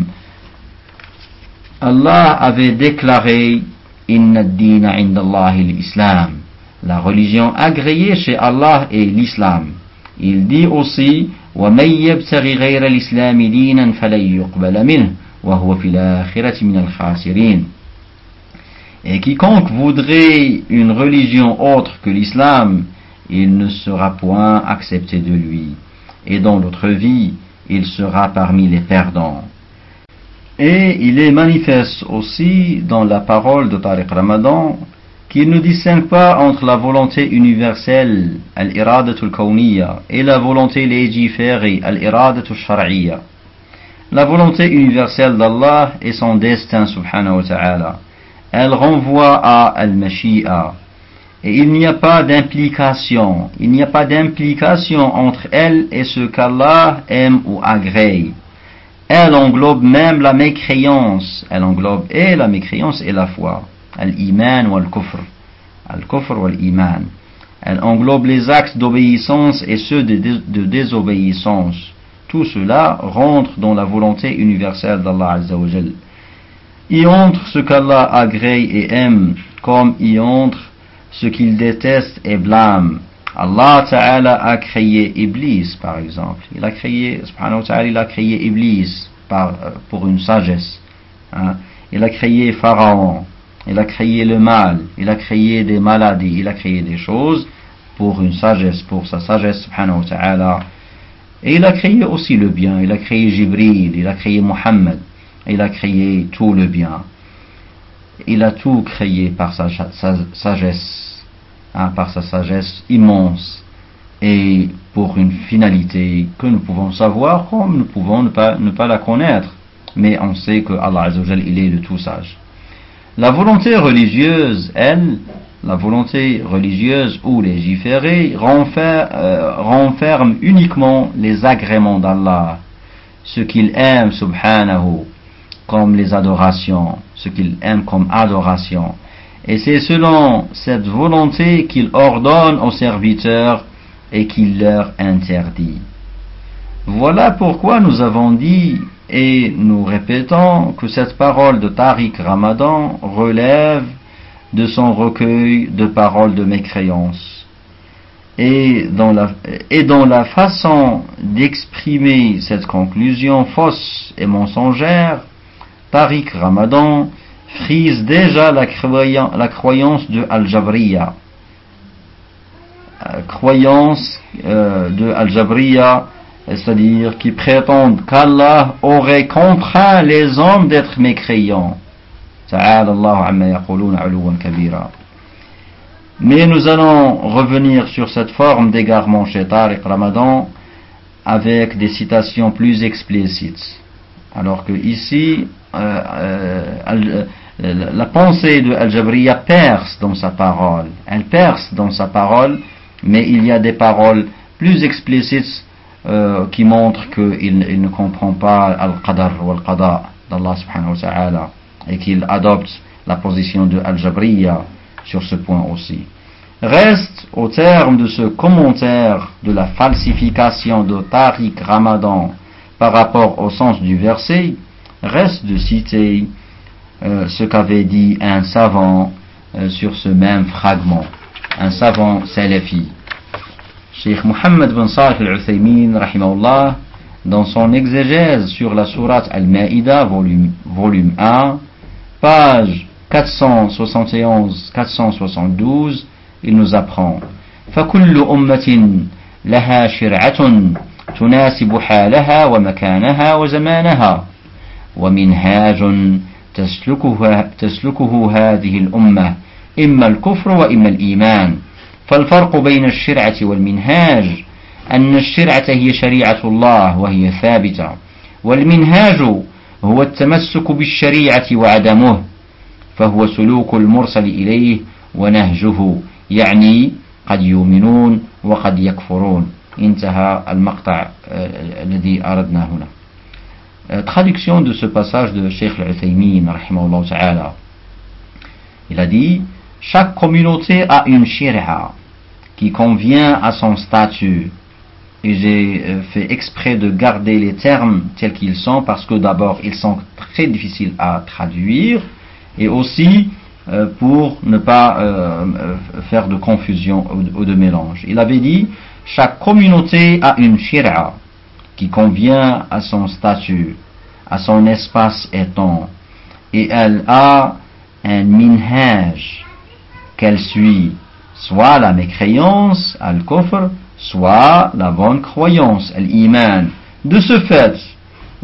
Allah avait déclaré Inna ad-dina inda Allahi l'islam. La religion agréée chez Allah est l'islam. Il dit aussi وَمَنْ يَبْتَغِ غَيْرَ الْإِسْلَامِ دِينًا فَلَنْ يُقْبَلَ مِنْهُ وَهُوَ فِي الْآخِرَةِ مِنَ الْخَاسِرِينَ. Et quiconque voudrait une religion autre que l'islam, il ne sera point accepté de lui. Et dans l'autre vie, il sera parmi les perdants. Et il est manifeste aussi dans la parole de Tariq Ramadan qu'il ne distingue pas entre la volonté universelle, al-iradatul kawniya, et la volonté légiférée, al-iradatul shar'iyya. La volonté universelle d'Allah est son destin, subhanahu wa ta'ala. Elle renvoie à al-mashi'a. Et il n'y a pas d'implication entre elle et ce qu'Allah aime ou agrée. Elle englobe même la mécréance. Elle englobe et la mécréance et la foi. Al-iman ou al-kufr. Al-kufr ou al-iman. Elle englobe les actes d'obéissance et ceux de désobéissance. Tout cela rentre dans la volonté universelle d'Allah Azza wa Jal. Y entre ce qu'Allah agrée et aime, comme y entre ce qu'il déteste et blâme. Allah Ta'ala a créé Iblis, par exemple. Il a créé Iblis pour une sagesse. Il a créé Pharaon. Il a créé le mal. Il a créé des maladies. Il a créé des choses pour une sagesse, pour sa sagesse, subhanahu wa ta'ala. Et il a créé aussi le bien. Il a créé Jibril. Il a créé Muhammad. Il a créé tout le bien. Il a tout créé par sa sagesse, par sa sagesse immense, et pour une finalité que nous pouvons savoir comme nous pouvons ne pas la connaître, mais on sait que Allah Azza wa Jal, il est le tout sage. La volonté religieuse, la volonté religieuse ou légiférée renferme uniquement les agréments d'Allah, ce qu'il aime subhanahu, comme les adorations, ce qu'il aime comme adoration. Et c'est selon cette volonté qu'il ordonne aux serviteurs et qu'il leur interdit. Voilà pourquoi nous avons dit et nous répétons que cette parole de Tariq Ramadan relève de son recueil de paroles de mécréance. Et dans la façon d'exprimer cette conclusion fausse et mensongère, Tariq Ramadan frise déjà la croyance de Al-Jabriya. Croyance de Al-Jabriya, c'est-à-dire qui prétendent qu'Allah aurait contraint les hommes d'être mécréants. Ta'ala Allahu amma yaquluna 'uluwan kabira. Mais nous allons revenir sur cette forme d'égarement chez Tariq Ramadan avec des citations plus explicites. Alors que ici, la pensée de Al-Jabriya perce dans sa parole. Elle perce dans sa parole, mais il y a des paroles plus explicites qui montrent qu'il ne comprend pas Al-Qadar ou Al-Qada d'Allah subhanahu wa ta'ala, et qu'il adopte la position de Al-Jabriya sur ce point aussi. Reste, au terme de ce commentaire de la falsification de Tariq Ramadan par rapport au sens du verset, reste de citer ce qu'avait dit un savant sur ce même fragment, un savant salafi. Cheikh Mohammed bin Salih al-Uthaymin, rahimahullah, dans son exégèse sur la sourate Al-Ma'ida, volume 1, page 471-472, il nous apprend: فَكُلُّ أُمَّةٍ لَهَا شِرْعَةٌ تناسب حالها ومكانها وزمانها ومنهاج تسلكه هذه الأمة إما الكفر وإما الإيمان. فالفرق بين الشرعة والمنهاج أن الشرعة هي شريعة الله وهي ثابتة، والمنهاج هو التمسك بالشريعة وعدمه، فهو سلوك المرسل إليه ونهجه، يعني قد يؤمنون وقد يكفرون. انتهى المقطع الذي أردنا هنا. Traduction de ce passage de Cheikh Al-Uthaymin, rahimahullah ta'ala. Il a dit: chaque communauté a une shir'a qui convient à son statut. Et j'ai fait exprès de garder les termes tels qu'ils sont, parce que d'abord ils sont très difficiles à traduire, et aussi pour ne pas faire de confusion ou de mélange. Il avait dit: chaque communauté a une shir'a qui convient à son statut, à son espace et temps, et elle a un minhaj qu'elle suit, soit la mécréance, al-kufr, soit la bonne croyance, al-iman. De ce fait,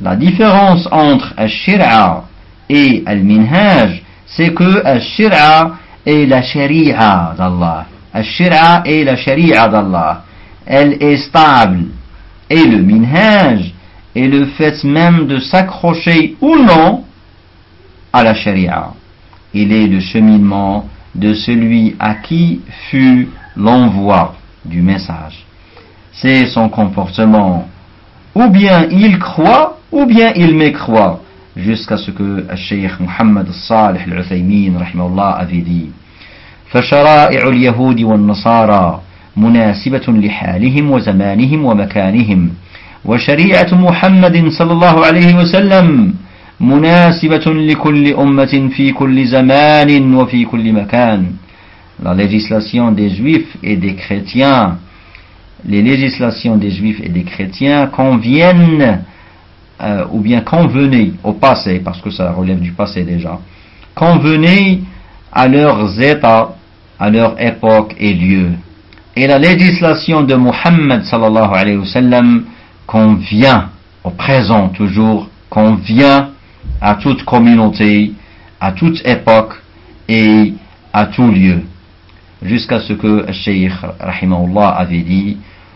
La différence entre al-shir'a et al-minhaj, c'est que al-shir'a est la shari'a d'Allah. Al-shir'a est la shari'a d'Allah. Elle est stable. Et le minhaj est le fait même de s'accrocher ou non à la shari'a. Il est le cheminement de celui à qui fut l'envoi du message. C'est son comportement. Ou bien il croit, ou bien il mécroit, jusqu'à ce que le Cheikh Mohammed Salih al-Uthaymin rahimahullah avait dit: فشرائع اليهود والنصارى مناسبة لحالهم وزمانهم ومكانهم وشريعة محمد صلى الله عليه وسلم مناسبة لكل أمة في كل زمان وفي كل مكان. La législation des juifs et des chrétiens, les législations des juifs et des chrétiens conviennent ou bien convenaient au passé, parce que ça relève du passé déjà, convenaient à leurs états, à leur époque et lieu. Et la législation de Muhammad sallallahu alayhi wa sallam convient au présent toujours, convient à toute communauté, à toute époque et à tout lieu. Jusqu'à ce que le Cheikh rahimahullah avait dit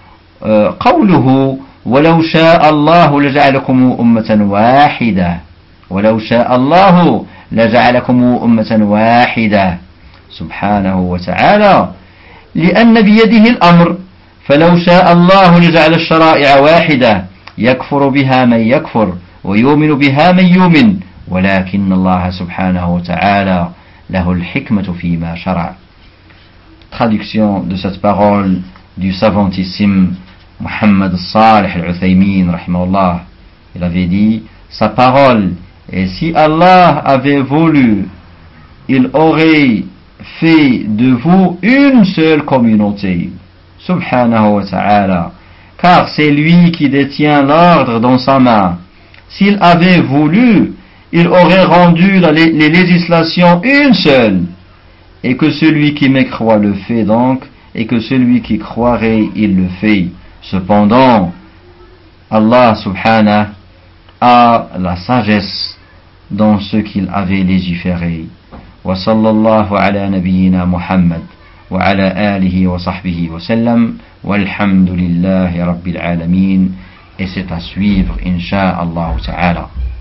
قوله ولو شاء الله لجعلكم أمة واحدة ولو شاء الله لجعلكم أمة واحدة سبحانه وتعالى لأن بيده الأمر فلو شاء الله لجعل الشرائع واحدة يكفر بها من يكفر ويؤمن بها من يؤمن ولكن الله سبحانه وتعالى له الحكمة فيما شرع. Traduction de cette parole du savantissime Muhammad Salih al-Uthaymin rahimahullah. Il avait dit: sa parole, et si Allah avait voulu, il aurait fait de vous une seule communauté, subhanahu wa ta'ala, car c'est lui qui détient l'ordre dans sa main. S'il avait voulu, il aurait rendu les législations une seule, et que celui qui mécroit le fait donc, et que celui qui croirait, il le fait. Cependant, Allah subhanahu a la sagesse dans ce qu'il avait légiféré. وصلى الله على نبينا محمد وعلى آله وصحبه وسلم والحمد لله رب العالمين. Et c'est à suivre, Inch'Allah ta'ala.